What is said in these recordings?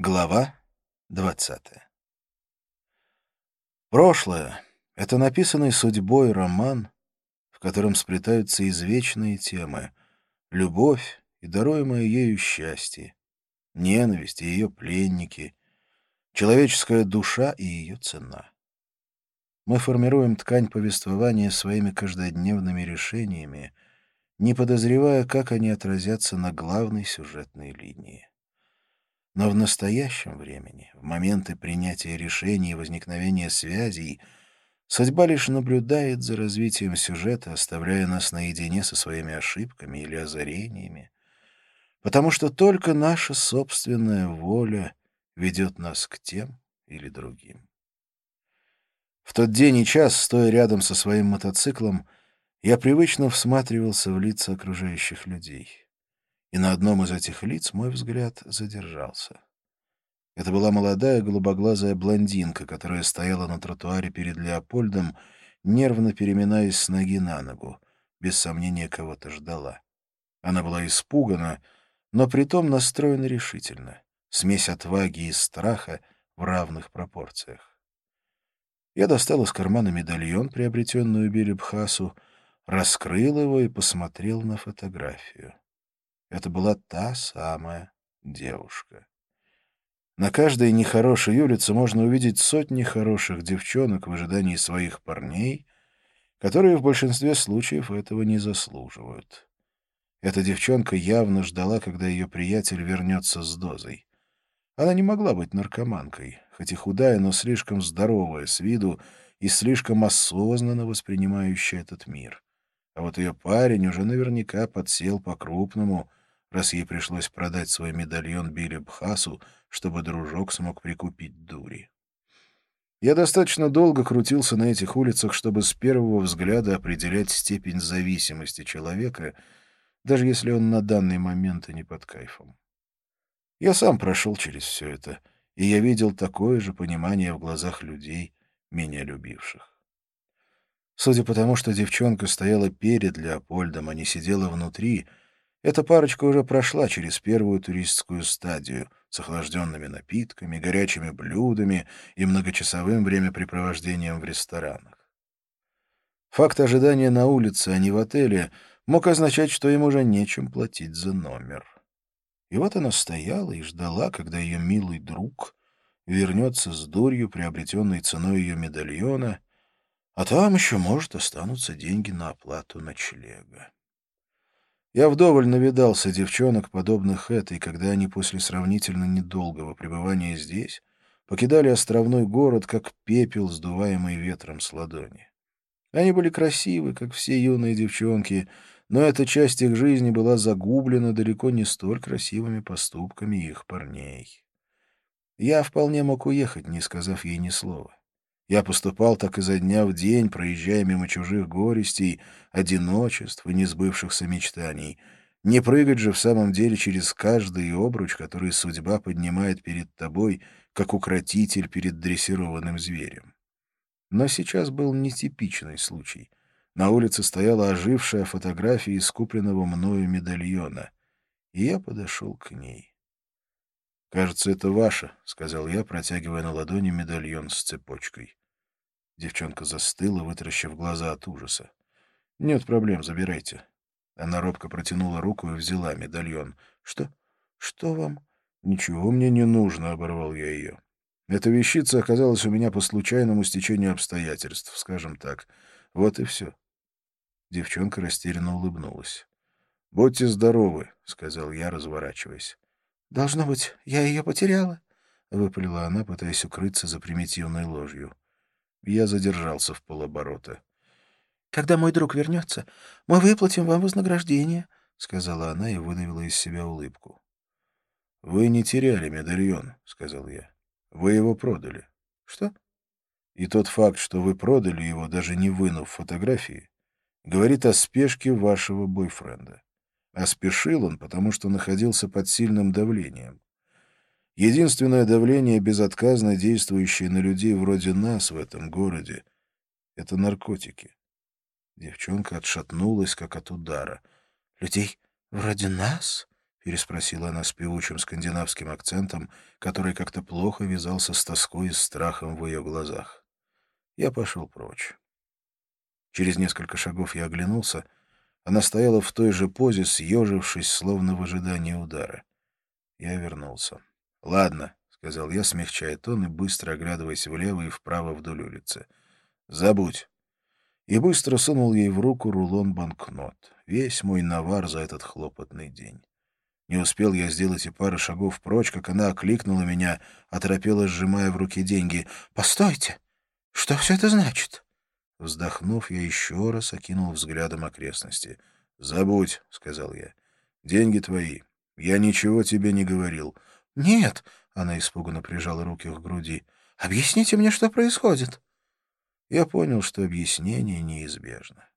Глава 20. Прошлое — это написанный судьбой роман, в котором сплетаются извечные темы: любовь и даруемое ею счастье, ненависть и ее пленники, человеческая душа и ее цена. Мы формируем ткань повествования своими каждодневными решениями, не подозревая, как они отразятся на главной сюжетной линии. Но в настоящем времени, в моменты принятия решений и возникновения связей, судьба лишь наблюдает за развитием сюжета, оставляя нас наедине со своими ошибками или озарениями, потому что только наша собственная воля ведет нас к тем или другим. В тот день и час, стоя рядом со своим мотоциклом, я привычно всматривался в лица окружающих людей. И на одном из этих лиц мой взгляд задержался. Это была молодая голубоглазая блондинка, которая стояла на тротуаре перед Леопольдом, нервно переминаясь с ноги на ногу, без сомнения кого-то ждала. Она была испугана, но притом настроена решительно, смесь отваги и страха в равных пропорциях. Я достал из кармана медальон, приобретенный у Билли Бхасу, раскрыл его и посмотрел на фотографию. Это была та самая девушка. На каждой нехорошей улице можно увидеть сотни хороших девчонок в ожидании своих парней, которые в большинстве случаев этого не заслуживают. Эта девчонка явно ждала, когда ее приятель вернется с дозой. Она не могла быть наркоманкой, хоть и худая, но слишком здоровая с виду и слишком осознанно воспринимающая этот мир. А вот ее парень уже наверняка подсел по-крупному, раз ей пришлось продать свой медальон Билли Бхасу, чтобы дружок смог прикупить дури. Я достаточно долго крутился на этих улицах, чтобы с первого взгляда определять степень зависимости человека, даже если он на данный момент и не под кайфом. Я сам прошел через все это, и я видел такое же понимание в глазах людей, меня любивших. Судя по тому, что девчонка стояла перед Леопольдом, а не сидела внутри, эта парочка уже прошла через первую туристскую стадию с охлажденными напитками, горячими блюдами и многочасовым времяпрепровождением в ресторанах. Факт ожидания на улице, а не в отеле, мог означать, что им уже нечем платить за номер. И вот она стояла и ждала, когда ее милый друг вернется с дурью, приобретенной ценой ее медальона, а там еще, может, останутся деньги на оплату ночлега. Я вдоволь навидался девчонок, подобных этой, когда они после сравнительно недолгого пребывания здесь покидали островной город, как пепел, сдуваемый ветром с ладони. Они были красивы, как все юные девчонки, но эта часть их жизни была загублена далеко не столь красивыми поступками их парней. Я вполне мог уехать, не сказав ей ни слова. Я поступал так изо дня в день, проезжая мимо чужих горестей, одиночеств и несбывшихся мечтаний. Не прыгать же в самом деле через каждый обруч, который судьба поднимает перед тобой, как укротитель перед дрессированным зверем. Но сейчас был нетипичный случай. На улице стояла ожившая фотография из купленного мною медальона, и я подошел к ней. «Кажется, это ваше», — сказал я, протягивая на ладони медальон с цепочкой. Девчонка застыла, вытаращив глаза от ужаса. «Нет проблем, забирайте». Она робко протянула руку и взяла медальон. «Что? Что вам?» «Ничего мне не нужно», — оборвал я ее. «Эта вещица оказалась у меня по случайному стечению обстоятельств, скажем так. Вот и все». Девчонка растерянно улыбнулась. «Будьте здоровы», — сказал я, разворачиваясь. «Должно быть, я ее потеряла», — выпалила она, пытаясь укрыться за примитивной ложью. Я задержался в полоборота. «Когда мой друг вернется, мы выплатим вам вознаграждение», — сказала она и выдавила из себя улыбку. «Вы не теряли медальон», — сказал я. «Вы его продали». «Что?» «И тот факт, что вы продали его, даже не вынув фотографии, говорит о спешке вашего бойфренда. А спешил он, потому что находился под сильным давлением. Единственное давление, безотказно действующее на людей вроде нас в этом городе, — это наркотики». Девчонка отшатнулась, как от удара. «Людей вроде нас?» — переспросила она с певучим скандинавским акцентом, который как-то плохо вязался с тоской и страхом в ее глазах. Я пошел прочь. Через несколько шагов я оглянулся. Она стояла в той же позе, съежившись, словно в ожидании удара. Я вернулся. «Ладно», — сказал я, смягчая тон и быстро оглядываясь влево и вправо вдоль улицы. «Забудь». И быстро сунул ей в руку рулон банкнот. Весь мой навар за этот хлопотный день. Не успел я сделать и пары шагов прочь, как она окликнула меня, оторопела, сжимая в руке деньги. «Постойте! Что все это значит?» Вздохнув, я еще раз окинул взглядом окрестности. «Забудь», — сказал я. «Деньги твои. Я ничего тебе не говорил». «Нет», — она испуганно прижала руки к груди. «Объясните мне, что происходит». Я понял, что объяснение неизбежно.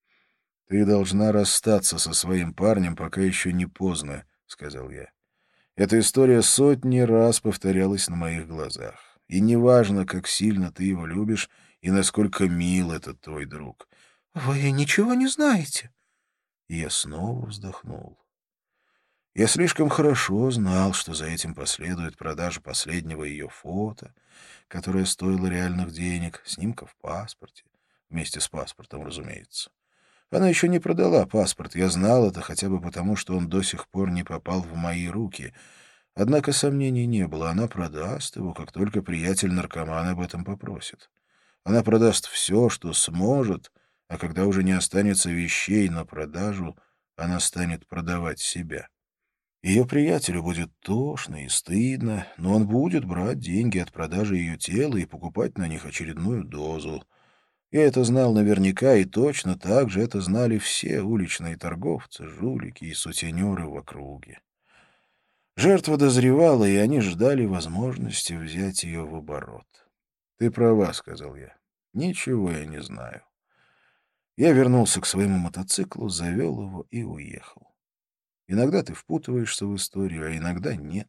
«Ты должна расстаться со своим парнем, пока еще не поздно», — сказал я. «Эта история сотни раз повторялась на моих глазах. И неважно, как сильно ты его любишь и насколько мил этот твой друг». «Вы ничего не знаете?» И я снова вздохнул. Я слишком хорошо знал, что за этим последует продажа последнего ее фото, которое стоило реальных денег, снимка в паспорте, вместе с паспортом, разумеется. Она еще не продала паспорт, я знал это хотя бы потому, что он до сих пор не попал в мои руки. Однако сомнений не было, она продаст его, как только приятель-наркоман об этом попросит. Она продаст все, что сможет, а когда уже не останется вещей на продажу, она станет продавать себя. Ее приятелю будет тошно и стыдно, но он будет брать деньги от продажи ее тела и покупать на них очередную дозу. Я это знал наверняка, и точно так же это знали все уличные торговцы, жулики и сутенеры в округе. Жертва дозревала, и они ждали возможности взять ее в оборот. «Ты права», — сказал я. «Ничего я не знаю». Я вернулся к своему мотоциклу, завел его и уехал. Иногда ты впутываешься в историю, а иногда нет.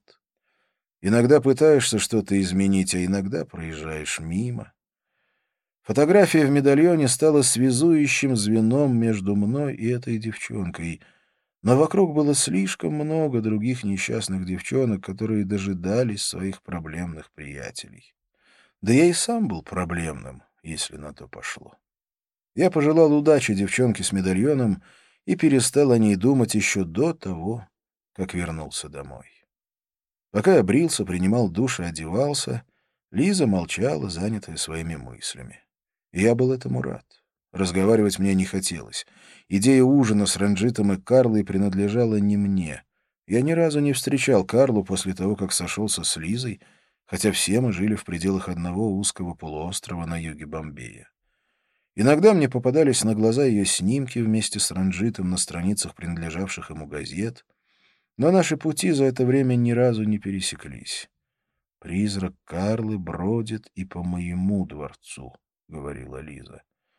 Иногда пытаешься что-то изменить, а иногда проезжаешь мимо. Фотография в медальоне стала связующим звеном между мной и этой девчонкой, но вокруг было слишком много других несчастных девчонок, которые дожидались своих проблемных приятелей. Да я и сам был проблемным, если на то пошло. Я пожелал удачи девчонке с медальоном и перестал о ней думать еще до того, как вернулся домой. Пока я брился, принимал душ и одевался, Лиза молчала, занятая своими мыслями. И я был этому рад. Разговаривать мне не хотелось. Идея ужина с Ранджитом и Карлой принадлежала не мне. Я ни разу не встречал Карлу после того, как сошелся с Лизой, хотя все мы жили в пределах одного узкого полуострова на юге Бомбея. Иногда мне попадались на глаза ее снимки вместе с Ранджитом на страницах принадлежавших ему газет, но наши пути за это время ни разу не пересеклись. «Призрак Карлы бродит и по моему дворцу», — говорила Лиза.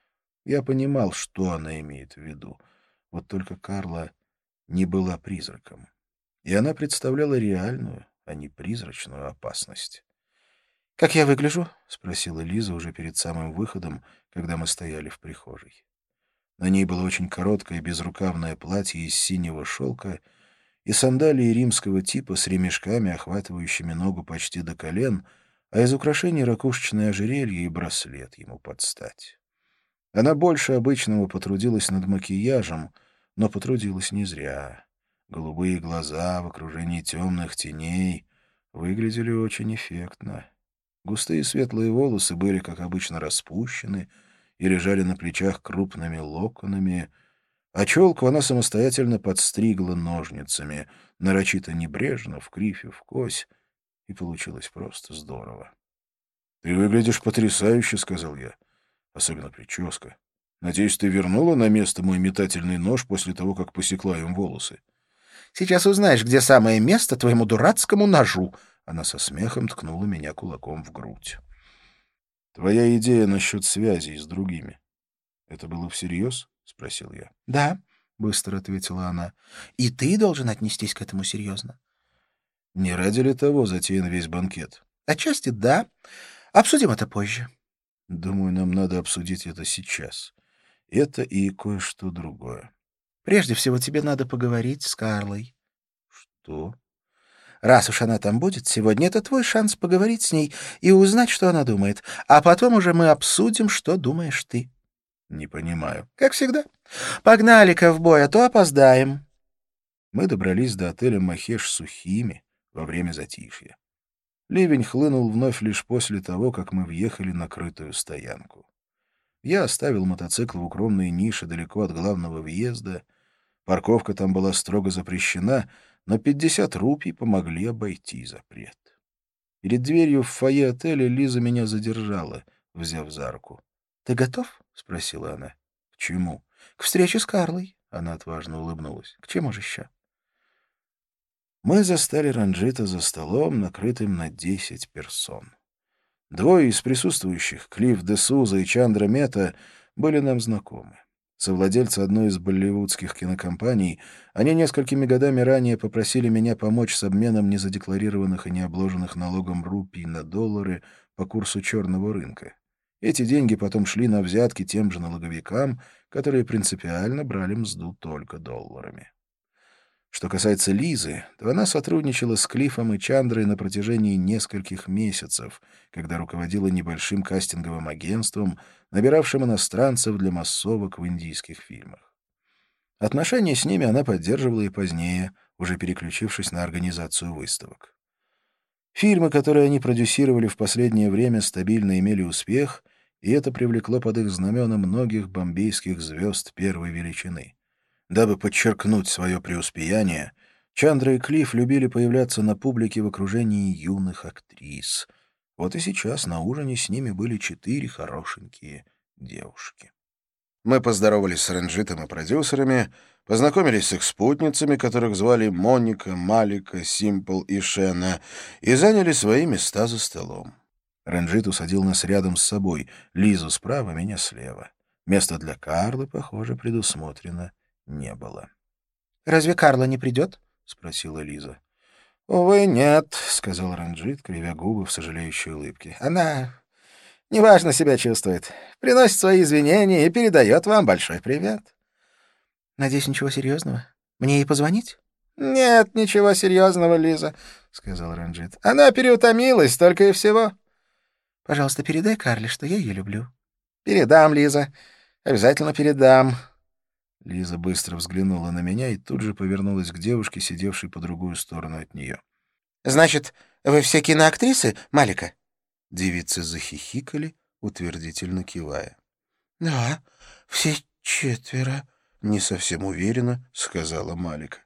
Я понимал, что она имеет в виду. Вот только Карла не была призраком. И она представляла реальную, а не призрачную опасность. «Как я выгляжу?» — спросила Лиза уже перед самым выходом, когда мы стояли в прихожей. На ней было очень короткое безрукавное платье из синего шелка и сандалии римского типа с ремешками, охватывающими ногу почти до колен, а из украшений ракушечное ожерелье и браслет ему под стать. Она больше обычного потрудилась над макияжем, но потрудилась не зря. Голубые глаза в окружении темных теней выглядели очень эффектно. Густые светлые волосы были, как обычно, распущены и лежали на плечах крупными локонами, а челку она самостоятельно подстригла ножницами, нарочито небрежно, в кривь и в кось, и получилось просто здорово. — Ты выглядишь потрясающе, — сказал я. — Особенно прическа. Надеюсь, ты вернула на место мой метательный нож после того, как посекла им волосы. — Сейчас узнаешь, где самое место твоему дурацкому ножу. Она со смехом ткнула меня кулаком в грудь. — Твоя идея насчет связей с другими. Это было всерьез? — спросил я. — Да, — быстро ответила она. — И ты должен отнестись к этому серьезно. — Не ради ли того затеян весь банкет? — Отчасти да. Обсудим это позже. — Думаю, нам надо обсудить это сейчас. Это и кое-что другое. — Прежде всего тебе надо поговорить с Карлой. Что? Раз уж она там будет сегодня, это твой шанс поговорить с ней и узнать, что она думает. А потом уже мы обсудим, что думаешь ты. Не понимаю. Как всегда. Погнали, ковбой, а то опоздаем. Мы добрались до отеля «Махеш» сухими во время затишья. Ливень хлынул вновь лишь после того, как мы въехали на крытую стоянку. Я оставил мотоцикл в укромной нише далеко от главного въезда. Парковка там была строго запрещена, но 50 рупий помогли обойти запрет. Перед дверью в фойе отеля Лиза меня задержала, взяв за руку. — Ты готов? — спросила она. — К чему? — К встрече с Карлой. Она отважно улыбнулась. — К чему же еще? Мы застали Ранджита за столом, накрытым на 10 персон. Двое из присутствующих, Клифф де Суза и Чандра Мета, были нам знакомы. Совладельцы одной из болливудских кинокомпаний, они несколькими годами ранее попросили меня помочь с обменом незадекларированных и необложенных налогом рупий на доллары по курсу черного рынка. Эти деньги потом шли на взятки тем же налоговикам, которые принципиально брали мзду только долларами. Что касается Лизы, то она сотрудничала с Клиффом и Чандрой на протяжении нескольких месяцев, когда руководила небольшим кастинговым агентством, набиравшим иностранцев для массовок в индийских фильмах. Отношения с ними она поддерживала и позднее, уже переключившись на организацию выставок. Фильмы, которые они продюсировали в последнее время, стабильно имели успех, и это привлекло под их знамена многих бомбейских звезд первой величины. Дабы подчеркнуть свое преуспеяние, Чандра и Клифф любили появляться на публике в окружении юных актрис. Вот и сейчас на ужине с ними были 4 хорошенькие девушки. Мы поздоровались с Ранджитом и продюсерами, познакомились с их спутницами, которых звали Моника, Малика, Симпл и Шена, и заняли свои места за столом. Ранджит усадил нас рядом с собой, Лизу справа, меня слева. Место для Карлы, похоже, предусмотрено не было. — Разве Карла не придет? — спросила Лиза. — Увы, нет, — сказал Ранджит, кривя губы в сожалеющей улыбке. — Она неважно себя чувствует, приносит свои извинения и передает вам большой привет. — Надеюсь, ничего серьезного? Мне ей позвонить? — Нет, ничего серьезного, Лиза, — сказал Ранджит. — Она переутомилась, только и всего. — Пожалуйста, передай Карле, что я ее люблю. — Передам, Лиза. Обязательно передам. Лиза быстро взглянула на меня и тут же повернулась к девушке, сидевшей по другую сторону от нее. — Значит, вы все киноактрисы, Малика? Девицы захихикали, утвердительно кивая. — Да, все 4. — не совсем уверенно сказала Малика.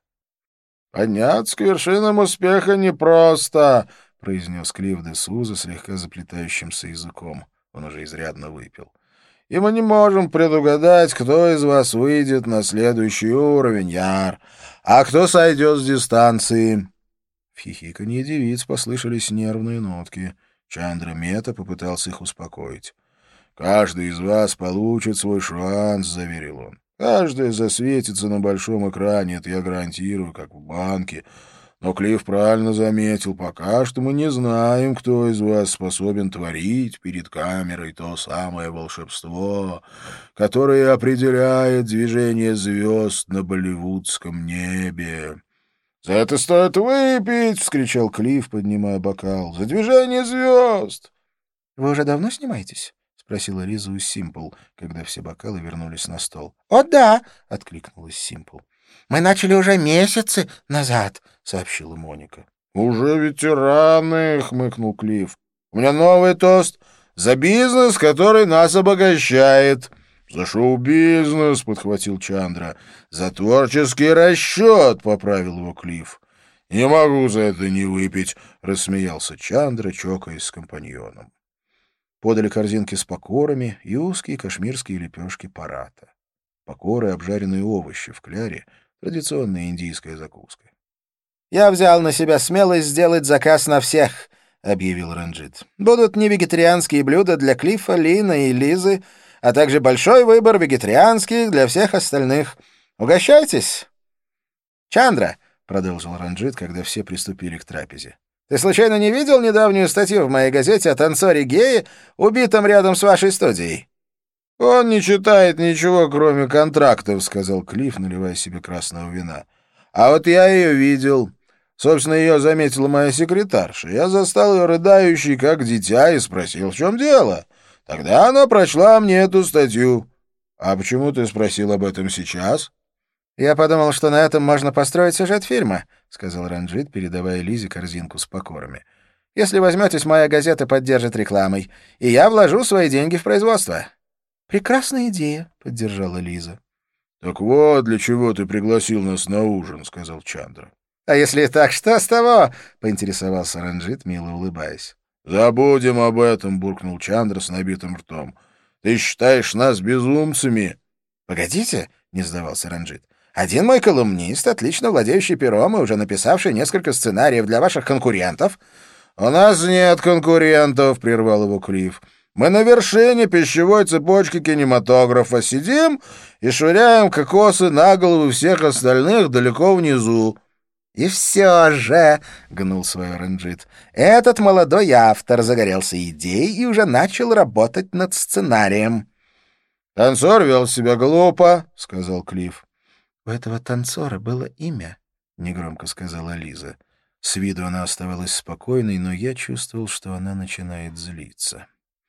— Подняться к вершинам успеха непросто, — произнес Клифф де Суза слегка заплетающимся языком. Он уже изрядно выпил. И мы не можем предугадать, кто из вас выйдет на следующий уровень, Яр, а кто сойдет с дистанции. В хихиканье девиц послышались нервные нотки. Чандра Мета попытался их успокоить. «Каждый из вас получит свой шанс», — заверил он. «Каждый засветится на большом экране, это я гарантирую, как в банке. Но Клифф правильно заметил, пока что мы не знаем, кто из вас способен творить перед камерой то самое волшебство, которое определяет движение звезд на болливудском небе». «За это стоит выпить!» — вскричал Клифф, поднимая бокал. «За движение звезд!» «Вы уже давно снимаетесь?» — спросила Лиза у Симпл, когда все бокалы вернулись на стол. «О, да!» — откликнулась Симпл. «Мы начали уже месяцы назад», — сообщила Моника. «Уже ветераны!» — хмыкнул Клифф. «У меня новый тост. За бизнес, который нас обогащает!» «За шоу-бизнес!» — подхватил Чандра. «За творческий расчет!» — поправил его Клифф. «Не могу за это не выпить!» — рассмеялся Чандра, чокаясь с компаньоном. Подали корзинки с покорами и узкие кашмирские лепешки парата. Покоры — обжаренные овощи в кляре, традиционная индийская закуска. «Я взял на себя смелость сделать заказ на всех», — объявил Ранджит. «Будут не вегетарианские блюда для Клиффа, Лина и Лизы, а также большой выбор вегетарианских для всех остальных. Угощайтесь!» «Чандра», — продолжил Ранджит, когда все приступили к трапезе, «ты случайно не видел недавнюю статью в моей газете о танцоре-гее, убитом рядом с вашей студией?» «Он не читает ничего, кроме контрактов», — сказал Клифф, наливая себе красного вина. «А вот я ее видел. Собственно, ее заметила моя секретарша. Я застал ее рыдающей, как дитя, и спросил, в чем дело. Тогда она прочла мне эту статью. А почему ты спросил об этом сейчас? «Я подумал, что на этом можно построить сюжет фильма», — сказал Ранджит, передавая Лизе корзинку с покорами. «Если возьметесь, моя газета поддержит рекламой, и я вложу свои деньги в производство». «Прекрасная идея», — поддержала Лиза. «Так вот, для чего ты пригласил нас на ужин», — сказал Чандра. «А если так, что с того?» — поинтересовался Ранджит, мило улыбаясь. «Забудем об этом», — буркнул Чандра с набитым ртом. «Ты считаешь нас безумцами?» «Погодите», — не сдавался Ранджит. «Один мой колумнист, отлично владеющий пером и уже написавший несколько сценариев для ваших конкурентов». «У нас нет конкурентов», — прервал его Клифф. «Мы на вершине пищевой цепочки кинематографа сидим и швыряем кокосы на головы всех остальных далеко внизу». «И все же», — гнул свой Ранджит, — «этот молодой автор загорелся идеей и уже начал работать над сценарием». «Танцор вел себя глупо», — сказал Клифф. «У этого танцора было имя», — негромко сказала Лиза. С виду она оставалась спокойной, но я чувствовал, что она начинает злиться.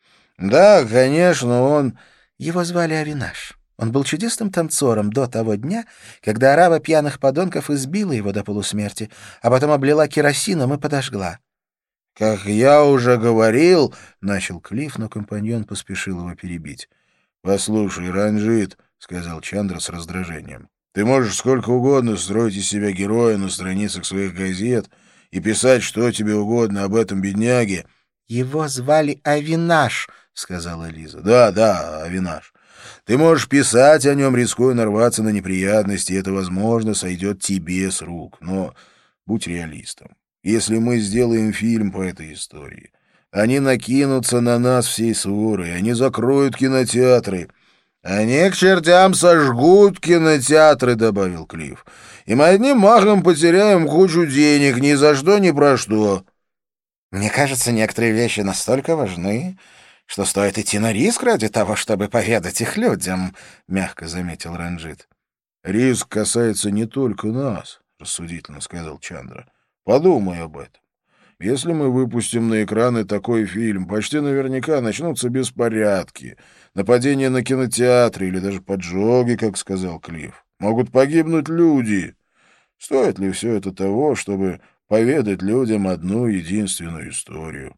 «Да, конечно, он...» Его звали Авинаш. Он был чудесным танцором до того дня, когда орава пьяных подонков избила его до полусмерти, а потом облила керосином и подожгла. «Как я уже говорил...» — начал Клифф, но компаньон поспешил его перебить. «Послушай, Ранджит», — сказал Чандра с раздражением, — «ты можешь сколько угодно строить из себя героя на страницах своих газет и писать что тебе угодно об этом бедняге». «Его звали Авинаш», — сказала Лиза. «Да, Авинаш. Ты можешь писать о нем, рискуя нарваться на неприятности, и это, возможно, сойдет тебе с рук. Но будь реалистом. Если мы сделаем фильм по этой истории, они накинутся на нас всей сворой, они закроют кинотеатры. Они к чертям сожгут кинотеатры», — добавил Клифф. «И мы одним махом потеряем кучу денег, ни за что, ни про что». «Мне кажется, некоторые вещи настолько важны, что стоит идти на риск ради того, чтобы поведать их людям», — мягко заметил Ранджит. «Риск касается не только нас», — рассудительно сказал Чандра. «Подумай об этом. Если мы выпустим на экраны такой фильм, почти наверняка начнутся беспорядки, нападения на кинотеатры или даже поджоги, как сказал Клифф. Могут погибнуть люди. Стоит ли все это того, чтобы поведать людям одну единственную историю?»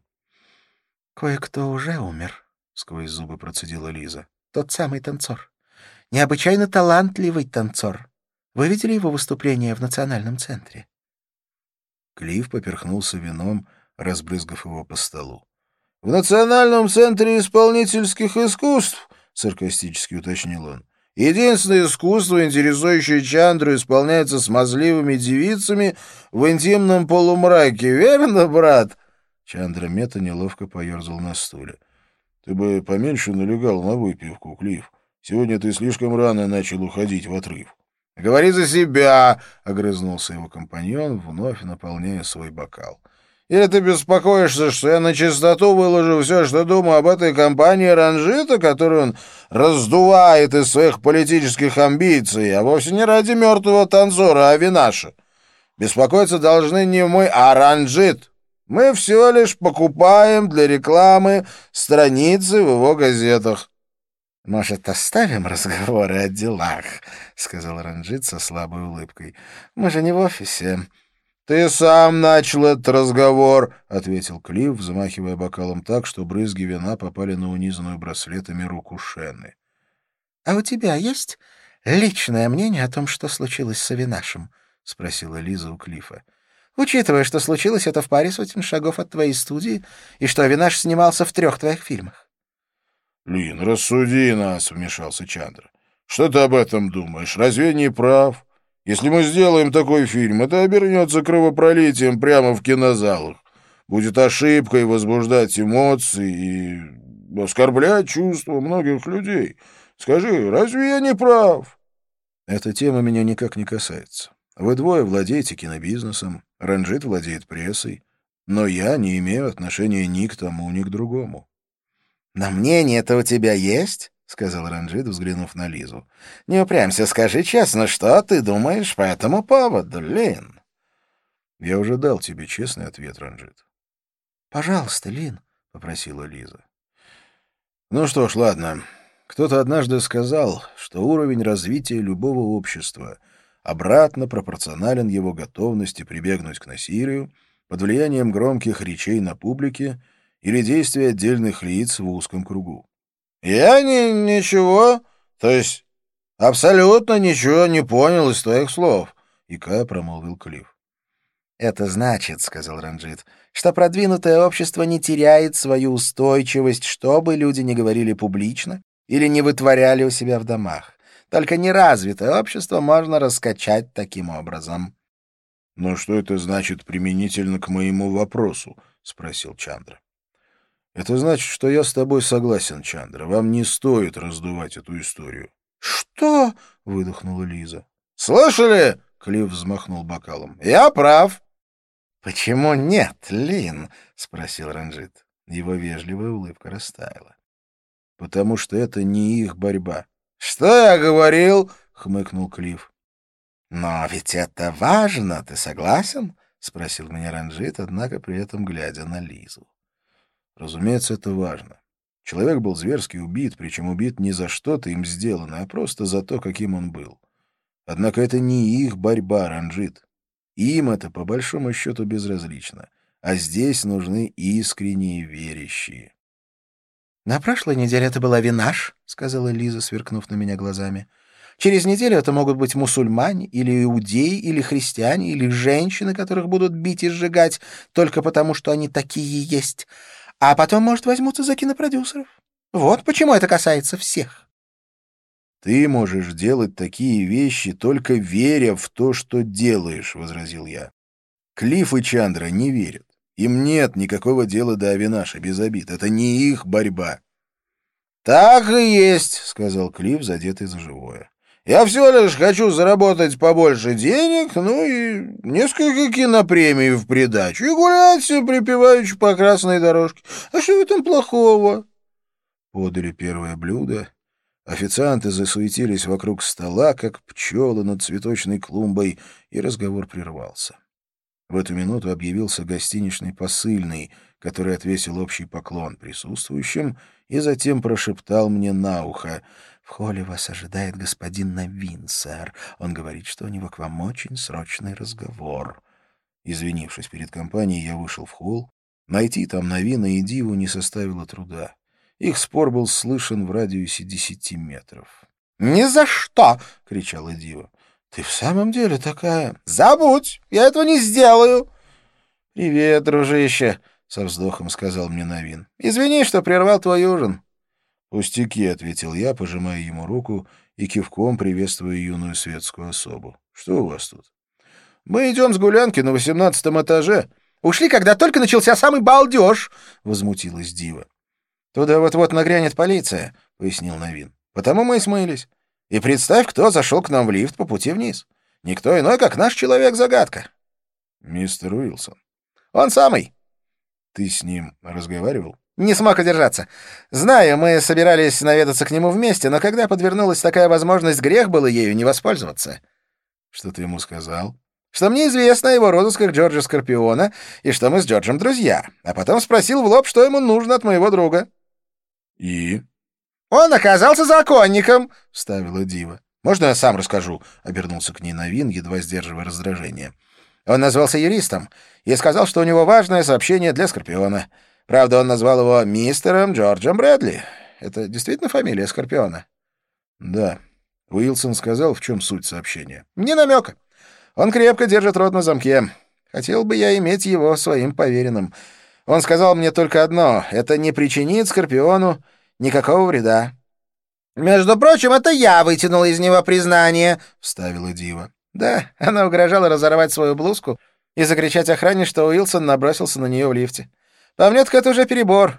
«Кое-кто уже умер», — сквозь зубы процедила Лиза. «Тот самый танцор. Необычайно талантливый танцор. Вы видели его выступление в Национальном центре?» Клифф поперхнулся вином, разбрызгав его по столу. «В Национальном центре исполнительских искусств», — саркастически уточнил он, — «единственное искусство, интересующее Чандру, исполняется смазливыми девицами в интимном полумраке. Верно, брат?» Чандра Мета неловко поерзал на стуле. «Ты бы поменьше налегал на выпивку, Клифф. Сегодня ты слишком рано начал уходить в отрыв». «Говори за себя!» — огрызнулся его компаньон, вновь наполняя свой бокал. «Или ты беспокоишься, что я на чистоту выложу все, что думаю об этой компании Ранжита, которую он раздувает из своих политических амбиций, а вовсе не ради мертвого танцора Авинаша? Беспокоиться должны не мы, а Ранжит. Мы всего лишь покупаем для рекламы страницы в его газетах». «Может, оставим разговоры о делах?» — сказал Ранджит со слабой улыбкой. «Мы же не в офисе». «Ты сам начал этот разговор», — ответил Клифф, взмахивая бокалом так, что брызги вина попали на унизанную браслетами руку Шенны. «А у тебя есть личное мнение о том, что случилось с Авинашем?» — спросила Лиза у Клиффа. «Учитывая, что случилось это в паре сотен шагов от твоей студии и что Авинаш снимался в 3 твоих фильмах». «Лин, рассуди нас», — вмешался Чандра. «Что ты об этом думаешь? Разве не прав? Если мы сделаем такой фильм, это обернется кровопролитием прямо в кинозалах. Будет ошибкой возбуждать эмоции и оскорблять чувства многих людей. Скажи, разве я не прав?» «Эта тема меня никак не касается. Вы двое владеете кинобизнесом, Ранджит владеет прессой, но я не имею отношения ни к тому, ни к другому». «Но мнение-то у тебя есть?» — сказал Ранджит, взглянув на Лизу. «Не упрямься, скажи честно, что ты думаешь по этому поводу, Лин?» Я уже дал тебе честный ответ, Ранджит. Пожалуйста, Лин, — попросила Лиза. Ну что ж, ладно. Кто-то однажды сказал, что уровень развития любого общества обратно пропорционален его готовности прибегнуть к насилию под влиянием громких речей на публике или действий отдельных лиц в узком кругу. «Я ничего, то есть абсолютно ничего не понял из твоих слов», — икая промолвил Клифф. «Это значит, — сказал Ранджит, — что продвинутое общество не теряет свою устойчивость, что бы люди ни говорили публично или не вытворяли у себя в домах. Только неразвитое общество можно раскачать таким образом». «Но что это значит применительно к моему вопросу?» — спросил Чандра. «Это значит, что я с тобой согласен, Чандра. Вам не стоит раздувать эту историю». «Что?» — выдохнула Лиза. «Слышали?» — Клифф взмахнул бокалом. «Я прав». «Почему нет, Лин?» — спросил Ранджит. Его вежливая улыбка растаяла. «Потому что это не их борьба». «Что я говорил?» — хмыкнул Клифф. «Но ведь это важно, ты согласен?» — спросил меня Ранджит, однако при этом глядя на Лизу. «Разумеется, это важно. Человек был зверски убит, причем убит не за что-то им сделанное, а просто за то, каким он был. Однако это не их борьба, Ранджит. Им это, по большому счету, безразлично. А здесь нужны искренние верящие». «На прошлой неделе это была Винаш», — сказала Лиза, сверкнув на меня глазами. «Через неделю это могут быть мусульмане, или иудеи, или христиане, или женщины, которых будут бить и сжигать только потому, что они такие есть. А потом, может, возьмутся за кинопродюсеров. Вот почему это касается всех». «Ты можешь делать такие вещи, только веря в то, что делаешь», — возразил я. «Клифф и Чандра не верят. Им нет никакого дела до Авинаша, без обид. Это не их борьба». «Так и есть», — сказал Клифф, задетый за живое. «Я всего лишь хочу заработать побольше денег, ну и несколько кинопремий в придачу, и гулять все припеваючи по красной дорожке. А что в этом плохого?» Подали первое блюдо. Официанты засуетились вокруг стола, как пчелы над цветочной клумбой, и разговор прервался. В эту минуту объявился гостиничный посыльный, который отвесил общий поклон присутствующим и затем прошептал мне на ухо: «В холле вас ожидает господин Навин, сэр. Он говорит, что у него к вам очень срочный разговор». Извинившись перед компанией, я вышел в холл. Найти там Навина и Диву не составило труда. Их спор был слышен в радиусе 10 метров. «Ни за что!» — кричала Дива. «Ты в самом деле такая...» «Забудь! Я этого не сделаю!» «Привет, дружище!» — со вздохом сказал мне Навин. «Извини, что прервал твой ужин». «Пустяки», — ответил я, пожимая ему руку и кивком приветствуя юную светскую особу. «Что у вас тут?» «Мы идем с гулянки на 18 этаже. Ушли, когда только начался самый балдеж!» — возмутилась Дива. «Туда вот-вот нагрянет полиция», — пояснил Навин. «Потому мы и смылись. И представь, кто зашел к нам в лифт по пути вниз. Никто иной, как наш человек-загадка». «Мистер Уилсон». «Он самый». «Ты с ним разговаривал?» «Не смог удержаться. Знаю, мы собирались наведаться к нему вместе, но когда подвернулась такая возможность, грех было ею не воспользоваться». «Что ты ему сказал?» «Что мне известно о его розысках Джорджа Скорпиона и что мы с Джорджем друзья. А потом спросил в лоб, что ему нужно от моего друга». «И?» «Он оказался законником», — вставила Дива. «Можно я сам расскажу?» — обернулся к ней Навин, едва сдерживая раздражение. Он назвался юристом и сказал, что у него важное сообщение для Скорпиона. Правда, он назвал его мистером Джорджем Брэдли. Это действительно фамилия Скорпиона? Да. Уилсон сказал, в чем суть сообщения. Не намека. Он крепко держит рот на замке. Хотел бы я иметь его своим поверенным. Он сказал мне только одно — это не причинит Скорпиону никакого вреда. «Между прочим, это я вытянула из него признание», — вставила Дива. Да, она угрожала разорвать свою блузку и закричать охране, что Уилсон набросился на нее в лифте. По мне, так это уже перебор.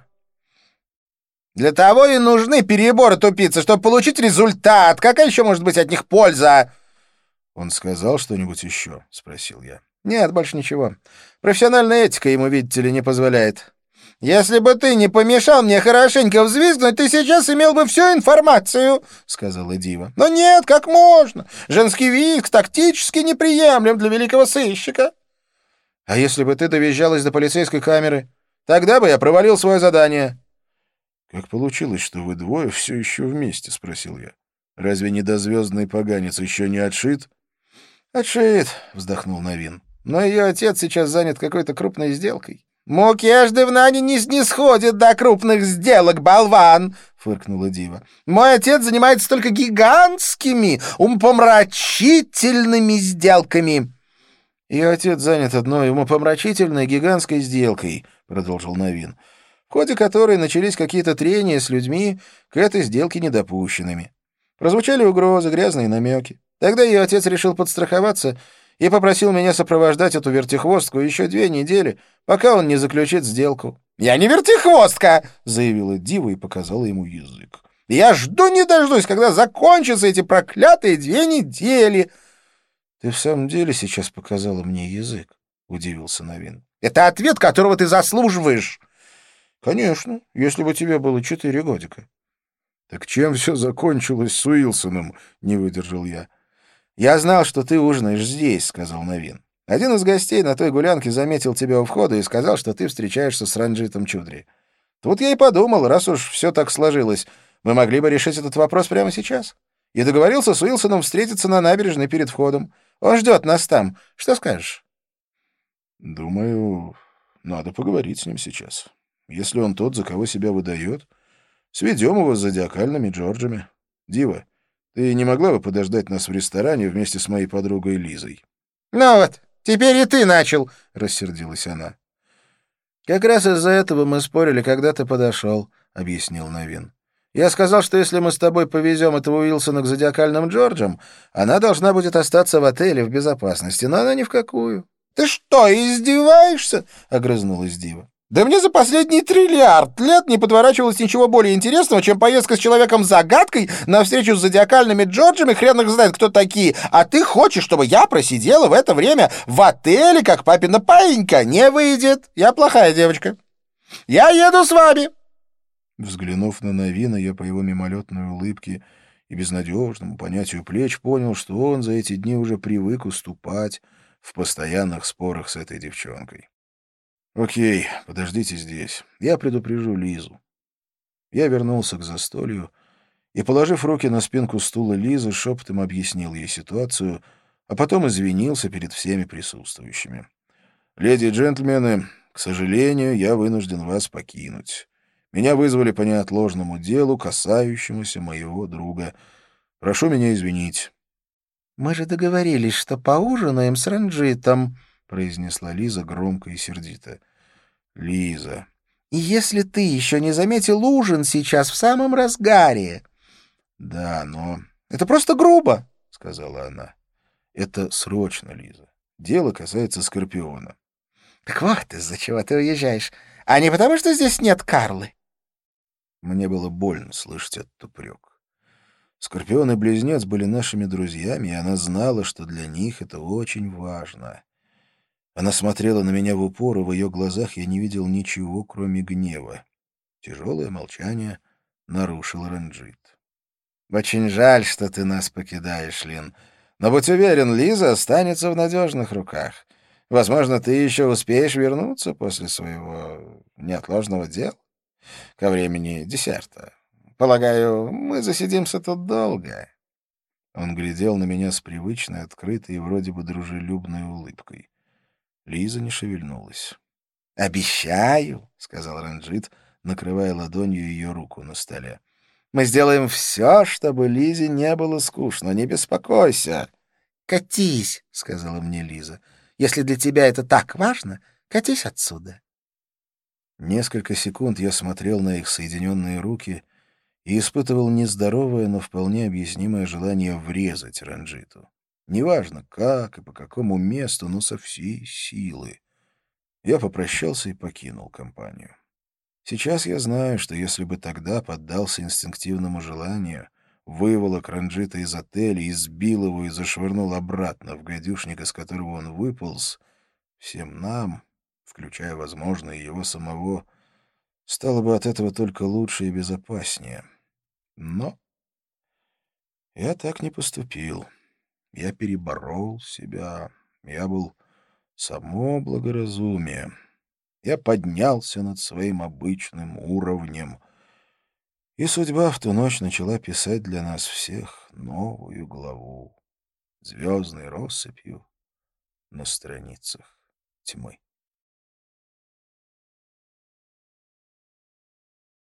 Для того и нужны переборы, тупицы, чтобы получить результат. Какая еще может быть от них польза? Он сказал что-нибудь еще? — спросил я. Нет, больше ничего. Профессиональная этика ему, видите ли, не позволяет. «Если бы ты не помешал мне хорошенько взвизгнуть, ты сейчас имел бы всю информацию», — сказала Дива. «Но нет, как можно? Женский визг тактически неприемлем для великого сыщика». А если бы ты довезжалась до полицейской камеры? Тогда бы я провалил свое задание. «Как получилось, что вы двое все еще вместе?» — спросил я. «Разве недозвездный поганец еще не отшит?» «Отшит», — вздохнул Новин. «Но ее отец сейчас занят какой-то крупной сделкой». «Мукеш Девнани не снисходит до крупных сделок, болван!» — фыркнула Дива. «Мой отец занимается только гигантскими, умопомрачительными сделками». «Ее отец занят одной умопомрачительной гигантской сделкой», — продолжил Новин, «в ходе которой начались какие-то трения с людьми, к этой сделке недопущенными. Прозвучали угрозы, грязные намеки. Тогда ее отец решил подстраховаться и попросил меня сопровождать эту вертихвостку еще 2 недели, пока он не заключит сделку. «Я не вертихвостка!» — заявила Дива и показала ему язык. «Я жду не дождусь, когда закончатся эти проклятые 2 недели!» «Ты в самом деле сейчас показала мне язык?» — удивился Новин. «Это ответ, которого ты заслуживаешь!» «Конечно, если бы тебе было 4 годика». «Так чем все закончилось с Уилсоном?» — не выдержал я. «Я знал, что ты ужинаешь здесь», — сказал Новин. «Один из гостей на той гулянке заметил тебя у входа и сказал, что ты встречаешься с Ранджитом Чудри. Тут я и подумал, раз уж все так сложилось, мы могли бы решить этот вопрос прямо сейчас. И договорился с Уилсоном встретиться на набережной перед входом. Он ждет нас там. Что скажешь?» «Думаю, надо поговорить с ним сейчас. Если он тот, за кого себя выдает, сведем его с зодиакальными Джорджами. Дива, ты не могла бы подождать нас в ресторане вместе с моей подругой Лизой?» «Ну вот, теперь и ты начал», — рассердилась она. «Как раз из-за этого мы спорили, когда ты подошел», — объяснил Новин. «Я сказал, что если мы с тобой повезем этого Уилсона к зодиакальным Джорджам, она должна будет остаться в отеле в безопасности, но она ни в какую». «Ты что, издеваешься?» — огрызнулась Дива. «Да мне за последний триллиард лет не подворачивалось ничего более интересного, чем поездка с человеком-загадкой на встречу с зодиакальными Джорджами, хрен их знает, кто такие, а ты хочешь, чтобы я просидела в это время в отеле, как папина паинька? Не выйдет, я плохая девочка. Я еду с вами». Взглянув на Новина, я по его мимолетной улыбке и безнадежному понятию плеч понял, что он за эти дни уже привык уступать в постоянных спорах с этой девчонкой. «Окей, подождите здесь. Я предупрежу Лизу». Я вернулся к застолью и, положив руки на спинку стула Лизы, шепотом объяснил ей ситуацию, а потом извинился перед всеми присутствующими. «Леди и джентльмены, к сожалению, я вынужден вас покинуть. Меня вызвали по неотложному делу, касающемуся моего друга. Прошу меня извинить». «Мы же договорились, что поужинаем с Ранджитом», — произнесла Лиза громко и сердито. «Лиза». «И если ты еще не заметил, ужин сейчас в самом разгаре». «Да, но...» «Это просто грубо», — сказала она. «Это срочно, Лиза. Дело касается Скорпиона». «Так вот из-за чего ты уезжаешь. А не потому, что здесь нет Карлы». Мне было больно слышать этот упрек. Скорпион и Близнец были нашими друзьями, и она знала, что для них это очень важно. Она смотрела на меня в упор, и в ее глазах я не видел ничего, кроме гнева. Тяжелое молчание нарушил Ранджит. «Очень жаль, что ты нас покидаешь, Лин. Но будь уверен, Лиза останется в надежных руках. Возможно, ты еще успеешь вернуться после своего неотложного дела ко времени десерта. Полагаю, мы засидимся тут долго». Он глядел на меня с привычной, открытой и вроде бы дружелюбной улыбкой. Лиза не шевельнулась. «Обещаю», — сказал Ранджит, накрывая ладонью ее руку на столе. «Мы сделаем все, чтобы Лизе не было скучно. Не беспокойся». «Катись», — сказала мне Лиза. «Если для тебя это так важно, катись отсюда». Несколько секунд я смотрел на их соединенные руки и испытывал нездоровое, но вполне объяснимое желание врезать Ранджиту. Неважно, как и по какому месту, но со всей силы. Я попрощался и покинул компанию. Сейчас я знаю, что если бы тогда поддался инстинктивному желанию, выволок Ранджита из отеля, избил его и зашвырнул обратно в гадюшник, из которого он выполз, всем нам, включая, возможно, и его самого, стало бы от этого только лучше и безопаснее. Но я так не поступил. Я переборол себя. Я был само благоразумие. Я поднялся над своим обычным уровнем, и судьба в ту ночь начала писать для нас всех новую главу звездной россыпью на страницах тьмы.